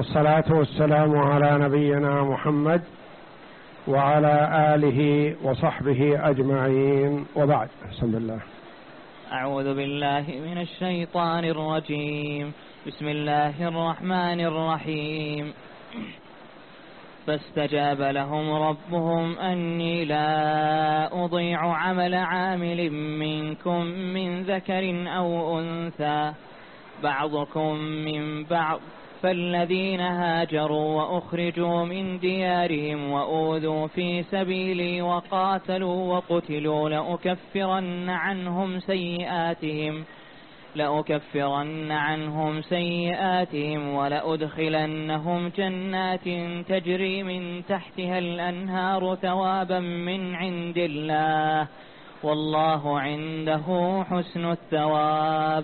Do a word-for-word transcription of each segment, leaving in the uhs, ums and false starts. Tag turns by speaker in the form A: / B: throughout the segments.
A: والصلاة والسلام على نبينا محمد وعلى آله وصحبه أجمعين، وبعد. بسم الله.
B: أعوذ بالله من الشيطان الرجيم. بسم الله الرحمن الرحيم. فاستجاب لهم ربهم أني لا أضيع عمل عامل منكم من ذكر أو أنثى بعضكم من بعض، فالذين هاجروا وأخرجوا من ديارهم وأوذوا في سبيلي وقاتلوا وقتلوا لأكفرن عنهم سيئاتهم لأكفرن عنهم سيئاتهم ولأدخلنهم جنات تجري من تحتها الأنهار ثوابا من عند الله، والله عنده حسن الثواب.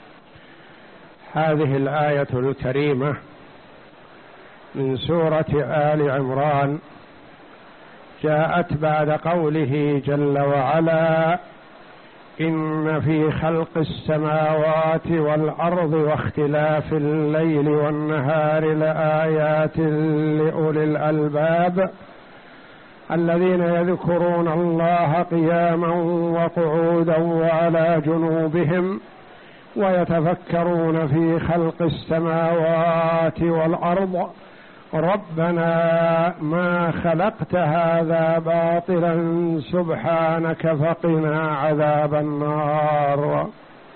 A: هذه الآية الكريمة من سورة آل عمران جاءت بعد قوله جل وعلا: إن في خلق السماوات والأرض واختلاف الليل والنهار لآيات لأولي الألباب الذين يذكرون الله قياما وقعودا وعلى جنوبهم ويتفكرون في خلق السماوات والأرض ربنا ما خلقت هذا باطلا سبحانك فقنا عذاب النار.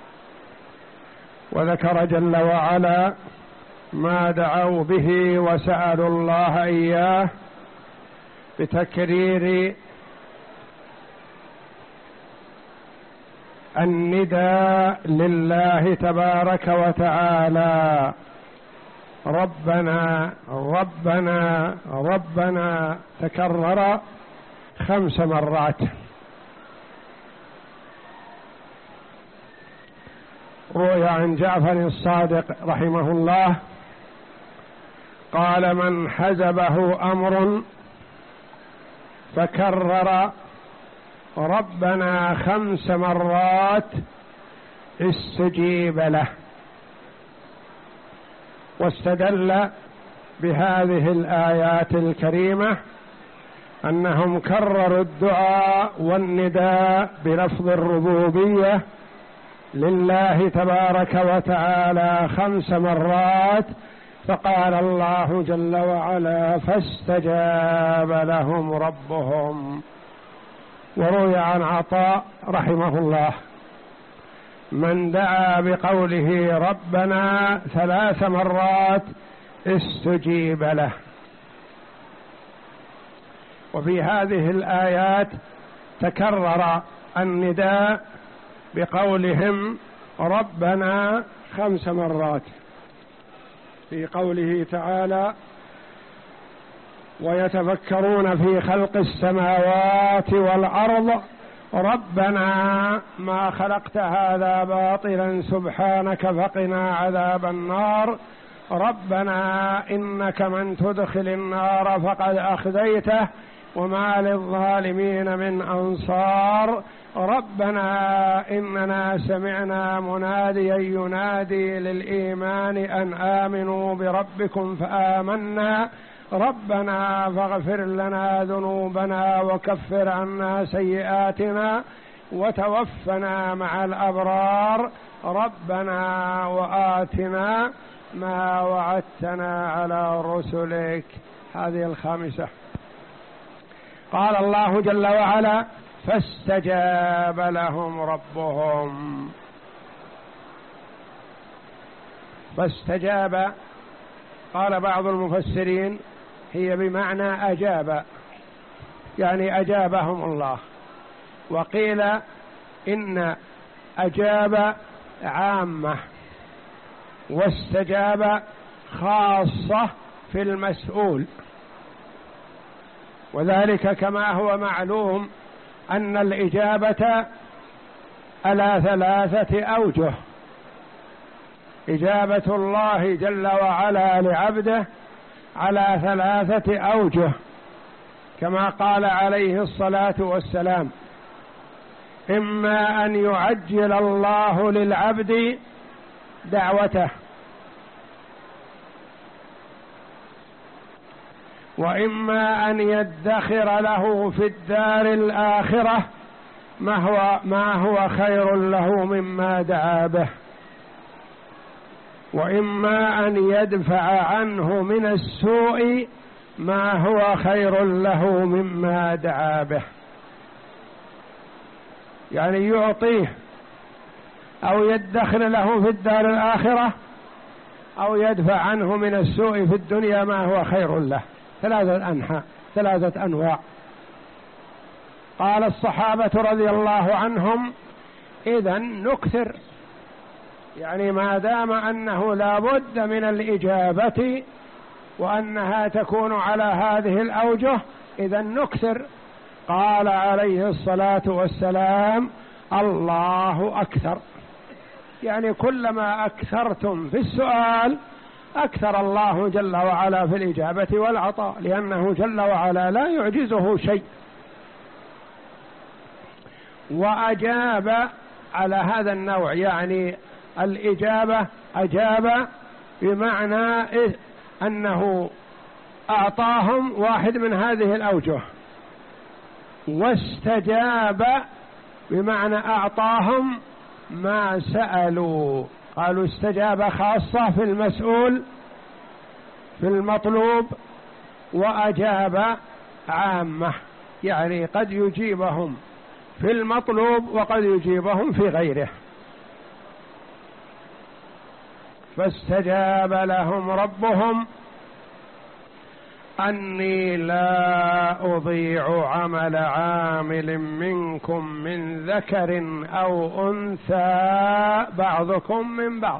A: وذكر جل وعلا ما دعوا به وسألوا الله إياه بتكرير النداء لله تبارك وتعالى: ربنا ربنا ربنا، تكرر خمس مرات. روي عن جعفر الصادق رحمه الله قال: من حزبه أمر فكرر ربنا خمس مرات استجيب له. واستدل بهذه الآيات الكريمة أنهم كرروا الدعاء والنداء بلفظ الربوبية لله تبارك وتعالى خمس مرات، فقال الله جل وعلا: فاستجاب لهم ربهم. وروي عن عطاء رحمه الله: من دعا بقوله ربنا ثلاث مرات استجيب له. وفي هذه الآيات تكرر النداء بقولهم ربنا خمس مرات، في قوله تعالى: ويتفكرون في خلق السماوات والأرض ربنا ما خلقت هذا باطلا سبحانك فقنا عذاب النار، ربنا إنك من تدخل النار فقد أخزيته وما للظالمين من أنصار، ربنا إننا سمعنا مناديا ينادي للإيمان أن آمنوا بربكم فآمنا، ربنا فاغفر لنا ذنوبنا وكفر عنا سيئاتنا وتوفنا مع الأبرار، ربنا وآتنا ما وعدتنا على رسلك. هذه الخامسة. قال الله جل وعلا: فاستجاب لهم ربهم. فاستجاب، قال بعض المفسرين هي بمعنى أجاب، يعني أجابهم الله. وقيل إن أجاب عامة واستجاب خاصة في المسؤول، وذلك كما هو معلوم أن الإجابة على ثلاثة أوجه: إجابة الله جل وعلا لعبده على ثلاثة أوجه، كما قال عليه الصلاة والسلام: إما أن يعجل الله للعبد دعوته، وإما أن يدخر له في الدار الآخرة ما هو, ما هو خير له مما دعا به، وإما أن يدفع عنه من السوء ما هو خير له مما دعا به، يعني يعطيه أو يدخر له في الدار الآخرة أو يدفع عنه من السوء في الدنيا ما هو خير له. ثلاثة أنحاء ثلاثة أنواع. قال الصحابة رضي الله عنهم إذن نكثر، يعني ما دام أنه لا بد من الإجابة وأنها تكون على هذه الأوجه إذن نكثر. قال عليه الصلاة والسلام الله أكثر، يعني كلما أكثرتم في السؤال أكثر الله جل وعلا في الإجابة والعطاء، لأنه جل وعلا لا يعجزه شيء. وأجاب على هذا النوع، يعني الإجابة أجاب بمعنى أنه أعطاهم واحد من هذه الأوجه، واستجاب بمعنى أعطاهم ما سألوا. قالوا استجاب خاصة في المسؤول في المطلوب، وأجاب عامة، يعني قد يجيبهم في المطلوب وقد يجيبهم في غيره. فاستجاب لهم ربهم أني لا أضيع عمل عامل منكم من ذكر أو أنثى بعضكم من بعض.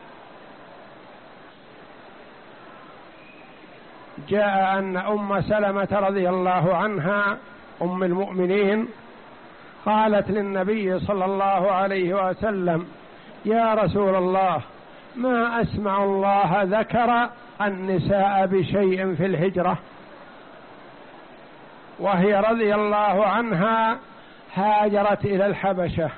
A: جاء أن أم سلمة رضي الله عنها أم المؤمنين قالت للنبي صلى الله عليه وسلم يا رسول الله ما أسمع الله ذكر النساء بشيء في الهجرة، وهي رضي الله عنها هاجرت إلى الحبشة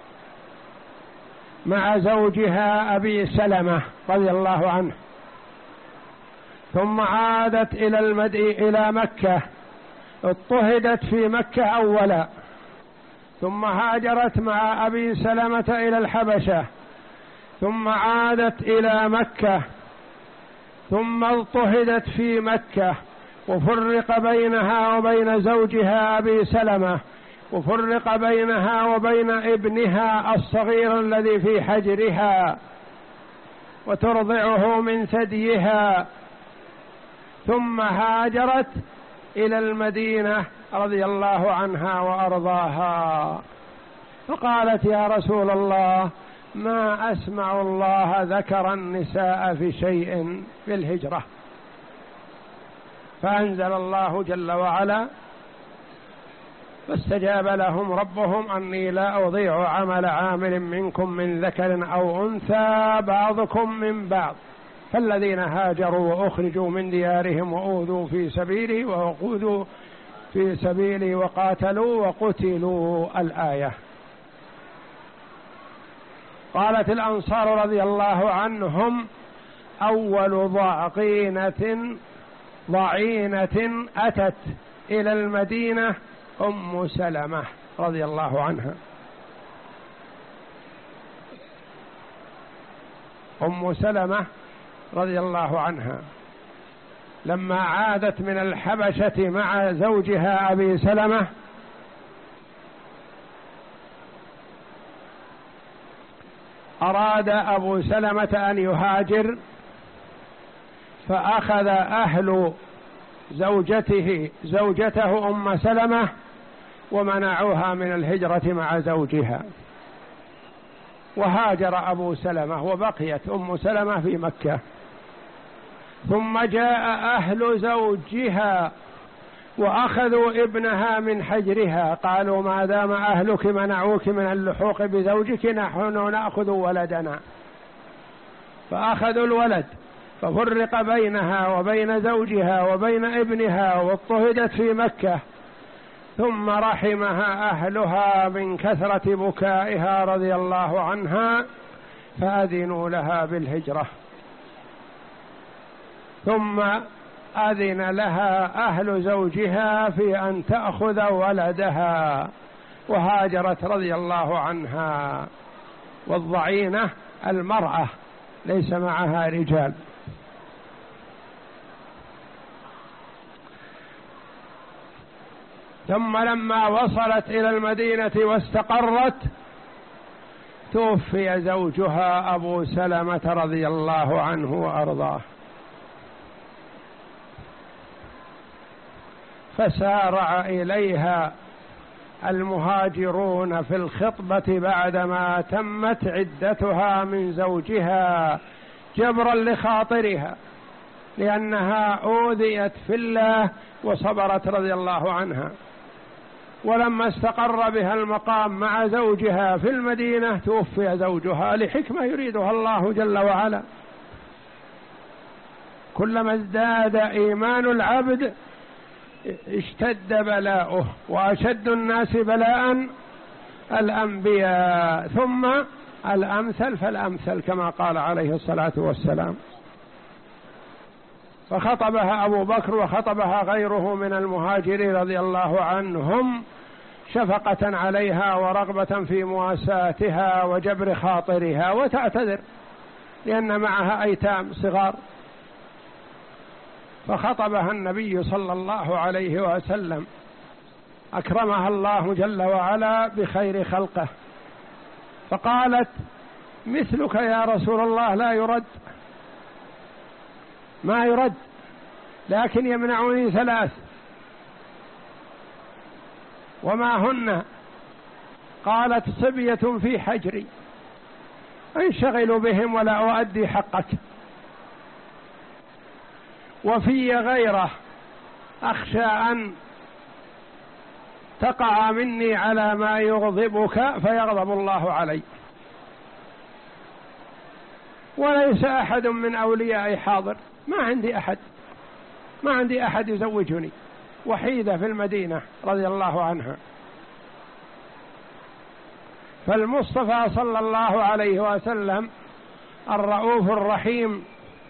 A: مع زوجها أبي سلمة رضي الله عنه، ثم عادت إلى المدي إلى مكة، اضطهدت في مكة أولا، ثم هاجرت مع أبي سلمة إلى الحبشة، ثم عادت إلى مكة، ثم اضطهدت في مكة، وفرق بينها وبين زوجها أبي سلمة، وفرق بينها وبين ابنها الصغير الذي في حجرها وترضعه من ثديها، ثم هاجرت إلى المدينة رضي الله عنها وأرضاها. فقالت يا رسول الله ما أسمع الله ذكر النساء في شيء في الهجرة. فأنزل الله جل وعلا فاستجاب لهم ربهم أني لا أضيع عمل عامل منكم من ذكر أو أنثى بعضكم من بعض، فالذين هاجروا وأخرجوا من ديارهم وأوذوا في سبيلي ووقودوا في سبيلي وقاتلوا وقتلوا الآية. قالت الأنصار رضي الله عنهم أول ضعينة ضعينة أتت إلى المدينة أم سلمة رضي الله عنها. أم سلمة رضي الله عنها لما عادت من الحبشة مع زوجها أبي سلمة أراد أبو سلمة أن يهاجر، فأخذ أهل زوجته زوجته أم سلمة ومنعوها من الهجرة مع زوجها، وهاجر أبو سلمة وبقيت أم سلمة في مكة. ثم جاء أهل زوجها وأخذوا ابنها من حجرها، قالوا ما دام أهلك منعوك من اللحوق بزوجك نحن نأخذ ولدنا، فأخذوا الولد، ففرق بينها وبين زوجها وبين ابنها واضطهدت في مكة، ثم رحمها أهلها من كثرة بكائها رضي الله عنها فأذنوا لها بالهجرة. ثم أذن لها أهل زوجها في أن تأخذ ولدها وهاجرت رضي الله عنها. والضعينة المرأة ليس معها رجال. ثم لما وصلت إلى المدينة واستقرت توفي زوجها أبو سلمة رضي الله عنه وأرضاه، فسارع إليها المهاجرون في الخطبة بعدما تمت عدتها من زوجها جبرا لخاطرها، لأنها أوذيت في الله وصبرت رضي الله عنها. ولما استقر بها المقام مع زوجها في المدينة توفي زوجها لحكمة يريدها الله جل وعلا. كلما ازداد إيمان العبد اشتد بلاؤه، وأشد الناس بلاء الأنبياء ثم الأمثل فالأمثل كما قال عليه الصلاة والسلام. فخطبها أبو بكر وخطبها غيره من المهاجرين رضي الله عنهم شفقة عليها ورغبة في مواساتها وجبر خاطرها، وتعتذر لأن معها أيتام صغار. فخطبها النبي صلى الله عليه وسلم، أكرمها الله جل وعلا بخير خلقه، فقالت: مثلك يا رسول الله لا يرد، ما يرد، لكن يمنعني ثلاث. وما هن؟ قالت: صبية في حجري انشغل بهم ولا أؤدي حقك، وفي غيره أخشى أن تقع مني على ما يغضبك فيغضب الله علي، وليس أحد من أوليائي حاضر، ما عندي أحد ما عندي أحد يزوجني، وحيدة في المدينة رضي الله عنها. فالمصطفى صلى الله عليه وسلم الرؤوف الرحيم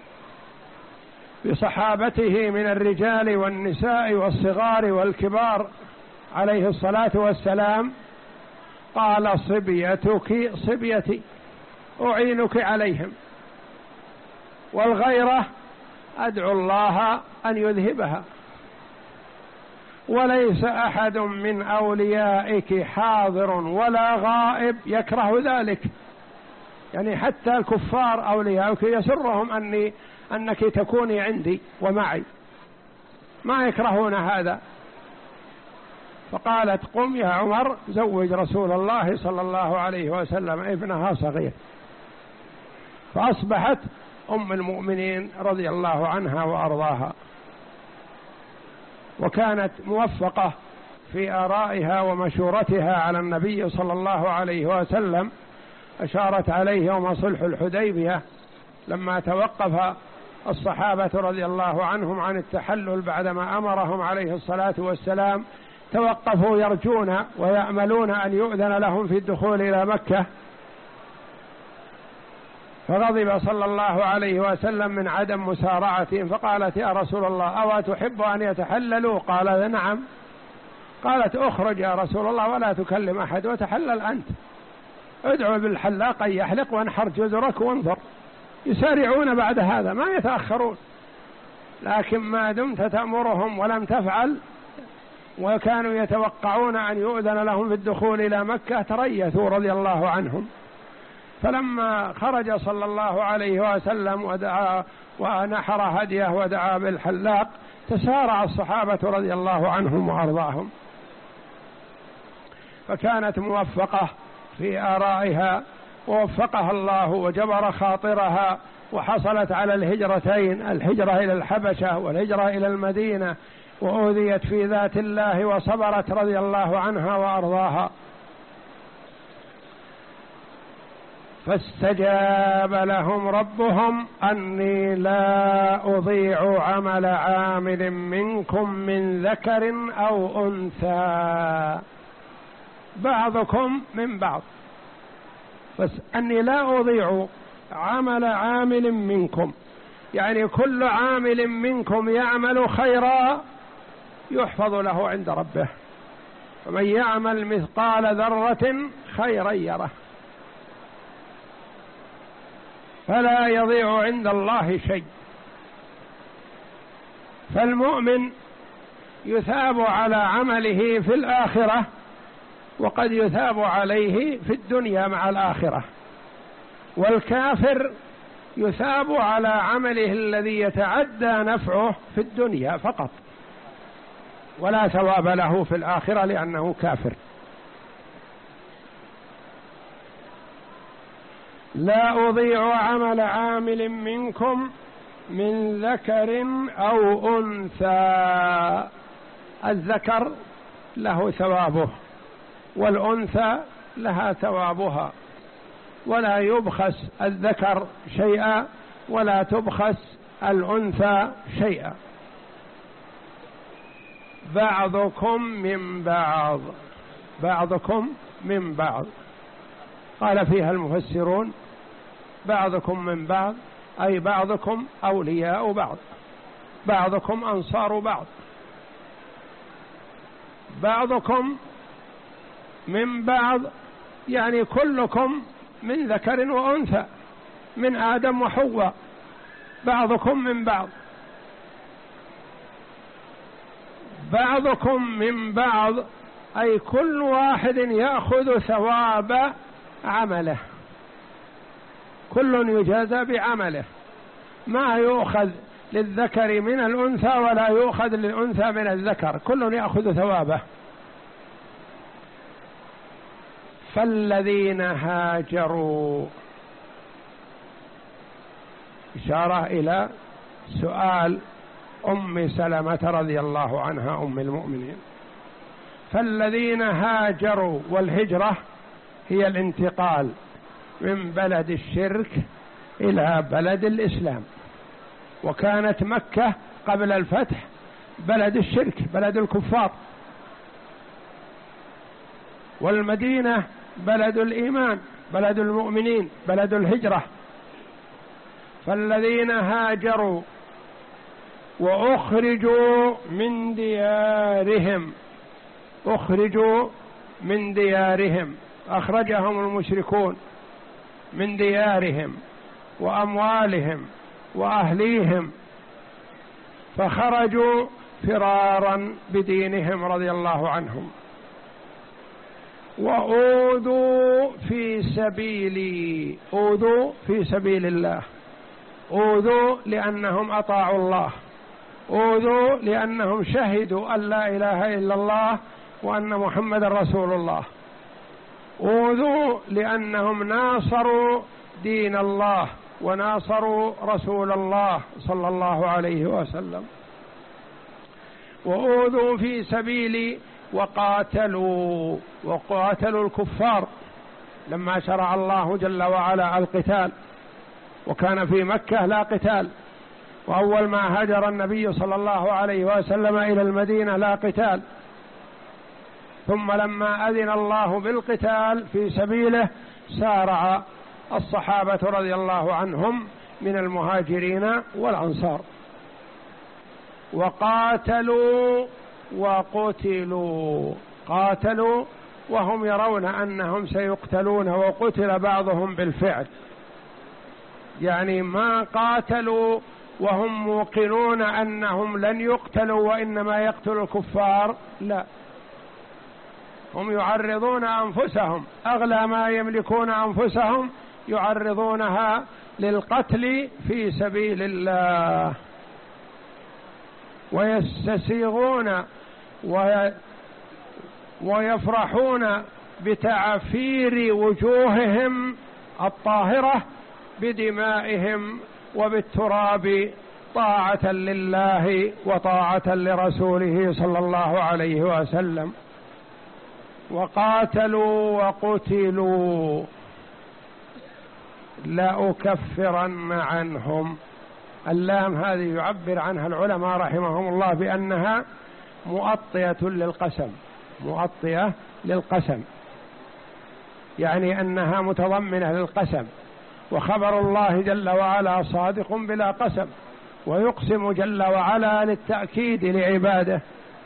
A: بصحابته من الرجال والنساء والصغار والكبار عليه الصلاة والسلام قال: صبيتك صبيتي أعينك عليهم، والغيرة أدعو الله أن يذهبها، وليس أحد من أوليائك حاضر ولا غائب يكره ذلك. يعني حتى الكفار أوليائك يسرهم أني أنك تكوني عندي ومعي، ما يكرهون هذا. فقالت: قم يا عمر زوج رسول الله صلى الله عليه وسلم ابنها صغير. فأصبحت أم المؤمنين رضي الله عنها وأرضاها، وكانت موفقة في آرائها ومشورتها على النبي صلى الله عليه وسلم. أشارت عليه يوم صلح الحديبية لما توقف الصحابة رضي الله عنهم عن التحلل بعدما أمرهم عليه الصلاة والسلام، توقفوا يرجون ويأملون أن يؤذن لهم في الدخول إلى مكة، فغضب صلى الله عليه وسلم من عدم مسارعتهم، فقالت: يا رسول الله أو تحب أن يتحللوا؟ قال: نعم. قالت: اخرج يا رسول الله ولا تكلم أحد وتحلل أنت، ادعو بالحلاق أن يحلق وانحر جزرك وانظر. يسارعون بعد هذا ما يتأخرون، لكن ما دمت تأمرهم ولم تفعل وكانوا يتوقعون أن يؤذن لهم في الدخول إلى مكة تريثوا رضي الله عنهم. فلما خرج صلى الله عليه وسلم ودعا ونحر هديه ودعا بالحلاق تسارع الصحابة رضي الله عنهم وأرضاهم. فكانت موفقة في آرائها ووفقها الله وجبر خاطرها، وحصلت على الهجرتين، الهجرة إلى الحبشة والهجرة إلى المدينة، وأوذيت في ذات الله وصبرت رضي الله عنها وأرضاها. فاستجاب لهم ربهم أني لا أضيع عمل عامل منكم من ذكر أو أنثى بعضكم من بعض، بس أني لا أضيع عمل عامل منكم، يعني كل عامل منكم يعمل خيرا يحفظ له عند ربه، فمن يعمل مثقال ذرة خيرا يره، فلا يضيع عند الله شيء. فالمؤمن يثاب على عمله في الآخرة، وقد يثاب عليه في الدنيا مع الآخرة، والكافر يثاب على عمله الذي يتعدى نفعه في الدنيا فقط، ولا ثواب له في الآخرة لأنه كافر. لا أضيع عمل عامل منكم من ذكر أو أنثى. الذكر له ثوابه والأنثى لها ثوابها، ولا يبخس الذكر شيئا ولا تبخس الأنثى شيئا. بعضكم من بعض، بعضكم من بعض، قال فيها المفسرون بعضكم من بعض أي بعضكم أولياء بعض، بعضكم أنصار بعض. بعضكم من بعض يعني كلكم من ذكر وأنثى، من آدم وحواء، بعضكم من بعض. بعضكم من بعض أي كل واحد يأخذ ثواب عمله، كل يجازى بعمله، ما يؤخذ للذكر من الأنثى ولا يؤخذ للأنثى من الذكر، كل يأخذ ثوابه. فالذين هاجروا، إشارة إلى سؤال أم سلمة رضي الله عنها أم المؤمنين. فالذين هاجروا، والهجرة هي الانتقال من بلد الشرك إلى بلد الإسلام، وكانت مكة قبل الفتح بلد الشرك، بلد الكفار، والمدينة بلد الإيمان، بلد المؤمنين، بلد الهجرة. فالذين هاجروا وأخرجوا من ديارهم، أخرجوا من ديارهم، أخرجهم المشركون من ديارهم وأموالهم وأهليهم، فخرجوا فرارا بدينهم رضي الله عنهم. وأوذوا في سبيلي، أوذوا في سبيل الله، أوذوا لأنهم أطاعوا الله، أوذوا لأنهم شهدوا أن لا إله إلا الله وأن محمد رسول الله، أوذوا لأنهم ناصروا دين الله وناصروا رسول الله صلى الله عليه وسلم. وأوذوا في سبيلي وقاتلوا، وقاتلوا الكفار لما شرع الله جل وعلا القتال، وكان في مكة لا قتال، وأول ما هاجر النبي صلى الله عليه وسلم إلى المدينة لا قتال، ثم لما أذن الله بالقتال في سبيله سارع الصحابة رضي الله عنهم من المهاجرين والأنصار، وقاتلوا وقتلوا، قاتلوا وهم يرون أنهم سيقتلون، وقتل بعضهم بالفعل، يعني ما قاتلوا وهم موقنون أنهم لن يقتلوا وإنما يقتل الكفار، لا، هم يعرضون أنفسهم، أغلى ما يملكون أنفسهم يعرضونها للقتل في سبيل الله، ويستسيغون ويفرحون بتعفير وجوههم الطاهرة بدمائهم وبالتراب طاعة لله وطاعة لرسوله صلى الله عليه وسلم. وقاتلوا وقتلوا لأكفرن عنهم، اللام هذه يعبر عنها العلماء رحمهم الله بأنها مؤطية للقسم، مؤطية للقسم، يعني أنها متضمنة للقسم، وخبر الله جل وعلا صادق بلا قسم، ويقسم جل وعلا للتأكيد لعباده: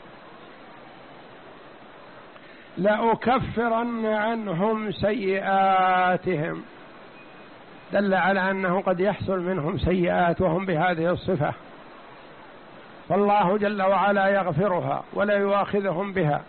A: لأكفرن عنهم سيئاتهم. دل على أنه قد يحصل منهم سيئات وهم بهذه الصفة، فالله جل وعلا يغفرها ولا يؤاخذهم بها،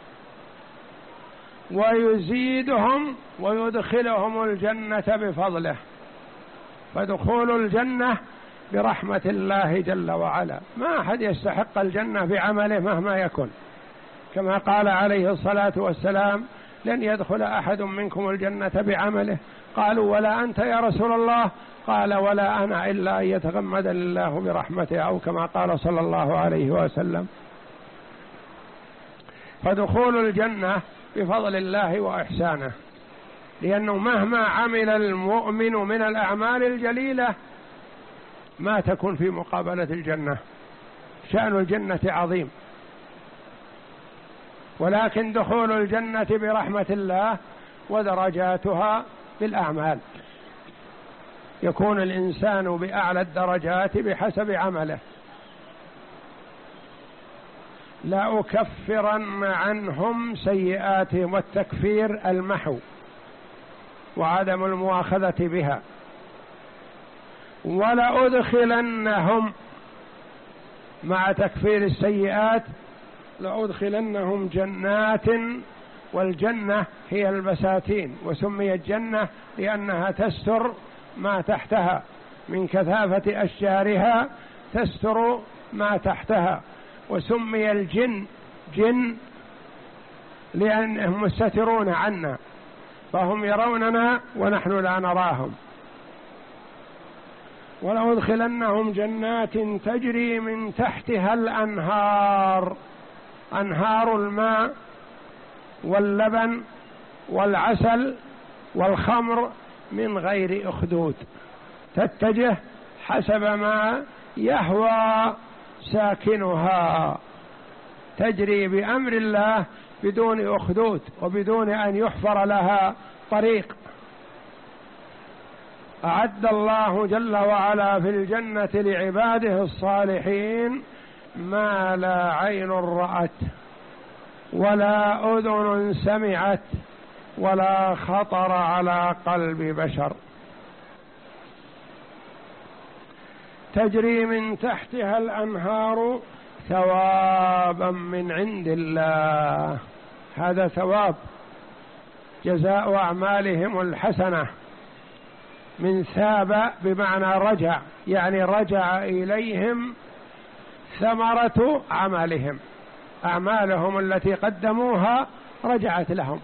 A: ويزيدهم ويدخلهم الجنة بفضله. فدخول الجنة برحمة الله جل وعلا، ما أحد يستحق الجنة بعمله مهما يكن، كما قال عليه الصلاة والسلام: لن يدخل أحد منكم الجنة بعمله. قالوا: ولا أنت يا رسول الله؟ قال: ولا أنا إلا أن يتغمد الله برحمته، أو كما قال صلى الله عليه وسلم. فدخول الجنة بفضل الله وإحسانه، لأنه مهما عمل المؤمن من الأعمال الجليلة ما تكون في مقابلة الجنة. شأن الجنة عظيم، ولكن دخول الجنة برحمة الله ودرجاتها بالأعمال. يكون الإنسان بأعلى الدرجات بحسب عمله. لأكفرن عنهم سيئاتهم، والتكفير المحو وعدم المؤاخذة بها. ولأدخلنهم، مع تكفير السيئات لأدخلنهم جنات، والجنة هي البساتين، وسميت جنة لأنها تستر ما تحتها من كثافة أشجارها، تستر ما تحتها. وسمي الجن جن لأنهم مستترون عنا، فهم يروننا ونحن لا نراهم. ولأدخلنهم جنات تجري من تحتها الأنهار، أنهار الماء واللبن والعسل والخمر من غير أخدود، تتجه حسب ما يهوى ساكنها، تجري بأمر الله بدون أخدود وبدون أن يحفر لها طريق. أعد الله جل وعلا في الجنة لعباده الصالحين ما لا عين رأت ولا أذن سمعت ولا خطر على قلب بشر، تجري من تحتها الأنهار ثوابا من عند الله. هذا ثواب جزاء أعمالهم الحسنة. من ثاب بمعنى رجع، يعني رجع إليهم ثمرة عملهم، أعمالهم التي قدموها رجعت لهم.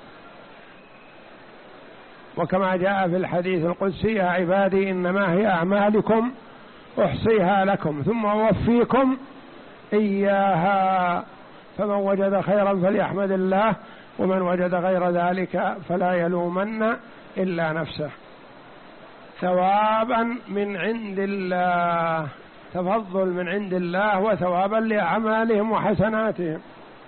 A: وكما جاء في الحديث القدسي: يا عبادي إنما هي أعمالكم أحصيها لكم ثم أوفيكم إياها، فمن وجد خيرا فليحمد الله، ومن وجد غير ذلك فلا يلومن إلا نفسه. ثوابا من عند الله، تفضل من عند الله وثوابا لأعمالهم وحسناتهم.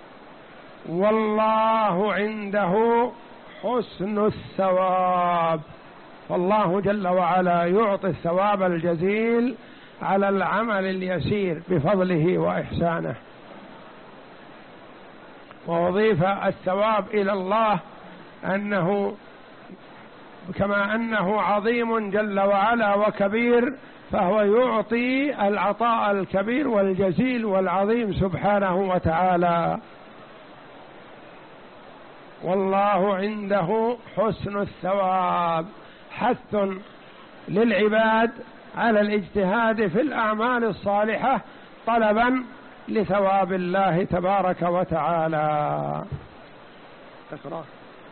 A: والله عنده حسن الثواب، فالله جل وعلا يعطي الثواب الجزيل على العمل اليسير بفضله وإحسانه. وأضيف الثواب إلى الله أنه كما أنه عظيم جل وعلا وكبير، فهو يعطي العطاء الكبير والجزيل والعظيم سبحانه وتعالى. والله عنده حسن الثواب، حث للعباد على الاجتهاد في الأعمال الصالحة طلبا لثواب الله تبارك وتعالى. تقرأ.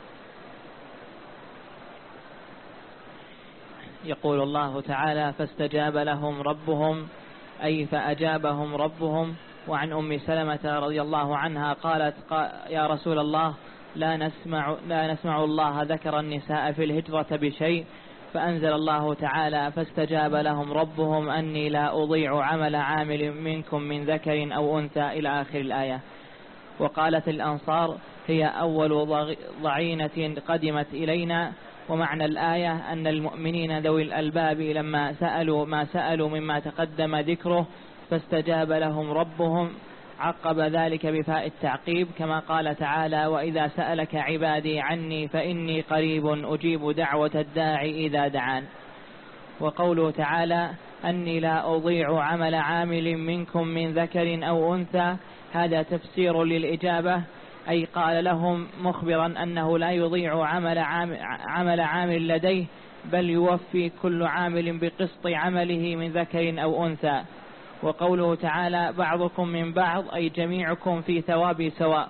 B: يقول الله تعالى: فاستجاب لهم ربهم، أي فأجابهم ربهم. وعن أم سلمة رضي الله عنها قالت: يا رسول الله، لا نسمع, لا نسمع الله ذكر النساء في الهجرة بشيء، فأنزل الله تعالى: فاستجاب لهم ربهم أني لا أضيع عمل عامل منكم من ذكر أو أنثى، إلى آخر الآية. وقالت الأنصار: هي أول ضعينة قدمت إلينا ومعنى الآية أن المؤمنين ذوي الألباب لما سألوا ما سألوا مما تقدم ذكره فاستجاب لهم ربهم، عقب ذلك بفاء التعقيب كما قال تعالى: وإذا سألك عبادي عني فإني قريب أجيب دعوة الداعي إذا دعان. وقوله تعالى: أني لا أضيع عمل عامل منكم من ذكر أو أنثى، هذا تفسير للإجابة، أي قال لهم مخبرا أنه لا يضيع عمل عامل, عمل عامل لديه، بل يوفي كل عامل بقسط عمله من ذكر أو أنثى. وقوله تعالى: بعضكم من بعض، أي جميعكم في ثواب سواء.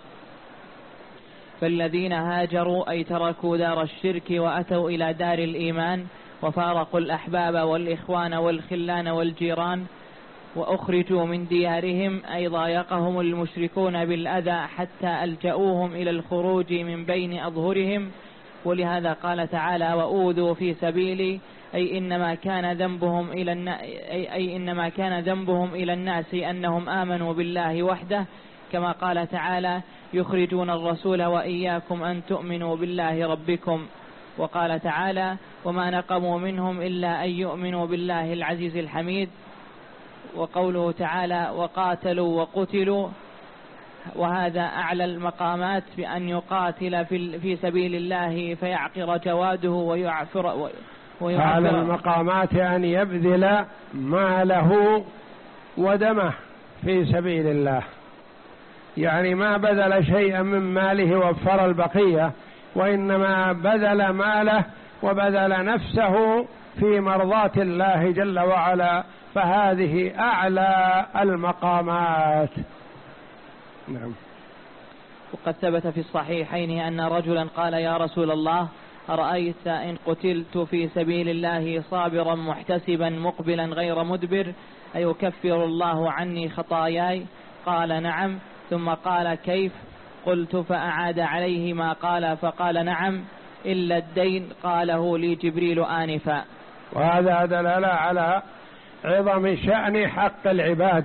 B: فالذين هاجروا أي تركوا دار الشرك وأتوا إلى دار الإيمان وفارقوا الأحباب والإخوان والخلان والجيران وأخرجوا من ديارهم، أي ضايقهم المشركون بالأذى حتى ألجأوهم إلى الخروج من بين أظهرهم. ولهذا قال تعالى: وأوذوا في سبيلي، أي إنما كان ذنبهم إلى النا... أي... أي إنما كان ذنبهم إلى الناس أنهم آمنوا بالله وحده، كما قال تعالى: يخرجون الرسول وإياكم أن تؤمنوا بالله ربكم. وقال تعالى: وما نقموا منهم إلا أن يؤمنوا بالله العزيز الحميد. وقوله تعالى: وقاتلوا وقتلوا، وهذا أعلى المقامات، بأن يقاتل في, في سبيل الله فيعقر جواده ويعفر, ويعفر
A: أعلى المقامات أن يبذل ماله ودمه في سبيل الله، يعني ما بذل شيئا من ماله وفر البقية، وإنما بذل ماله وبذل نفسه في مرضاة الله جل وعلا، فهذه أعلى المقامات. نعم.
B: وقد ثبت في الصحيحين أن رجلا قال: يا رسول الله، أرأيت إن قتلت في سبيل الله صابرا محتسبا مقبلا غير مدبر أيكفر الله عني خطاياي؟ قال: نعم. ثم قال: كيف؟ قلت: فأعاد عليه ما قال فقال: نعم إلا الدين قاله لي جبريل آنفا.
A: وهذا دلالة على عظم شأن حق العباد،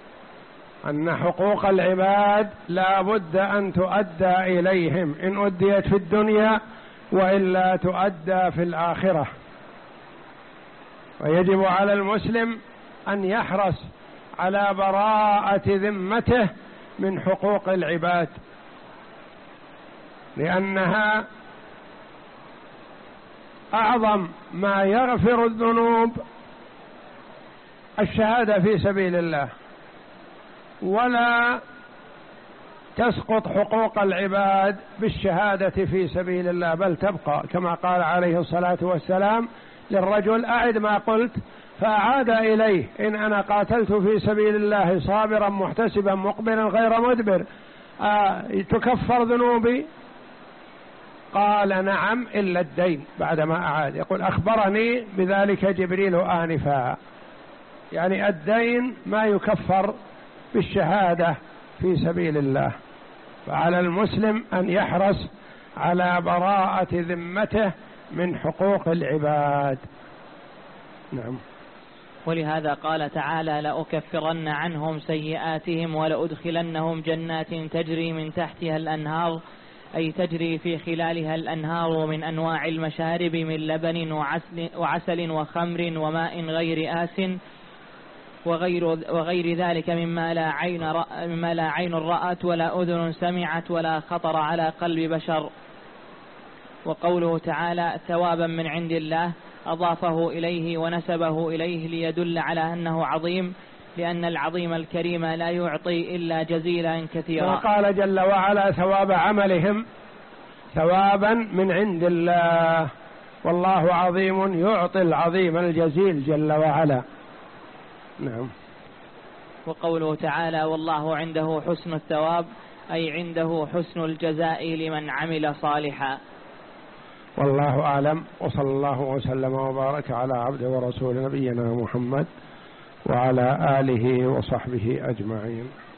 A: أن حقوق العباد لا بد أن تؤدى إليهم إن أديت في الدنيا، وإلا تؤدى في الآخرة. ويجب على المسلم أن يحرص على براءة ذمته من حقوق العباد، لأنها أعظم ما يغفر الذنوب الشهادة في سبيل الله، ولا تسقط حقوق العباد بالشهادة في سبيل الله، بل تبقى، كما قال عليه الصلاة والسلام للرجل: أعد ما قلت، فأعاد إليه: إن أنا قاتلت في سبيل الله صابرا محتسبا مقبلا غير مدبر آه تكفر ذنوبي؟ قال: نعم إلا الدين، بعدما أعاد يقول: أخبرني بذلك جبريل آنفا، يعني الدين ما يكفر بالشهادة في سبيل الله. فعلى المسلم أن يحرص على براءة ذمته من حقوق العباد. نعم.
B: ولهذا قال تعالى: لأكفرن عنهم سيئاتهم ولأدخلنهم جنات تجري من تحتها الأنهار، أي تجري في خلالها الأنهار من أنواع المشارب من لبن وعسل, وعسل وخمر وماء غير آس وغير, وغير ذلك مما لا عين مما لا عين رأت ولا أذن سمعت ولا خطر على قلب بشر. وقوله تعالى: ثوابا من عند الله، أضافه إليه ونسبه إليه ليدل على أنه عظيم، لأن العظيم الكريم لا يعطي إلا جزيلا كثيرا.
A: وقال جل وعلا: ثواب عملهم ثوابا من عند الله، والله عظيم يعطي العظيم الجزيل جل وعلا. نعم.
B: وقوله تعالى: والله عنده حسن الثواب، أي عنده حسن الجزاء لمن عمل صالحا.
A: والله أعلم، وصلى الله وسلم وبارك على عبده ورسول نبينا محمد وعلى آله وصحبه أجمعين.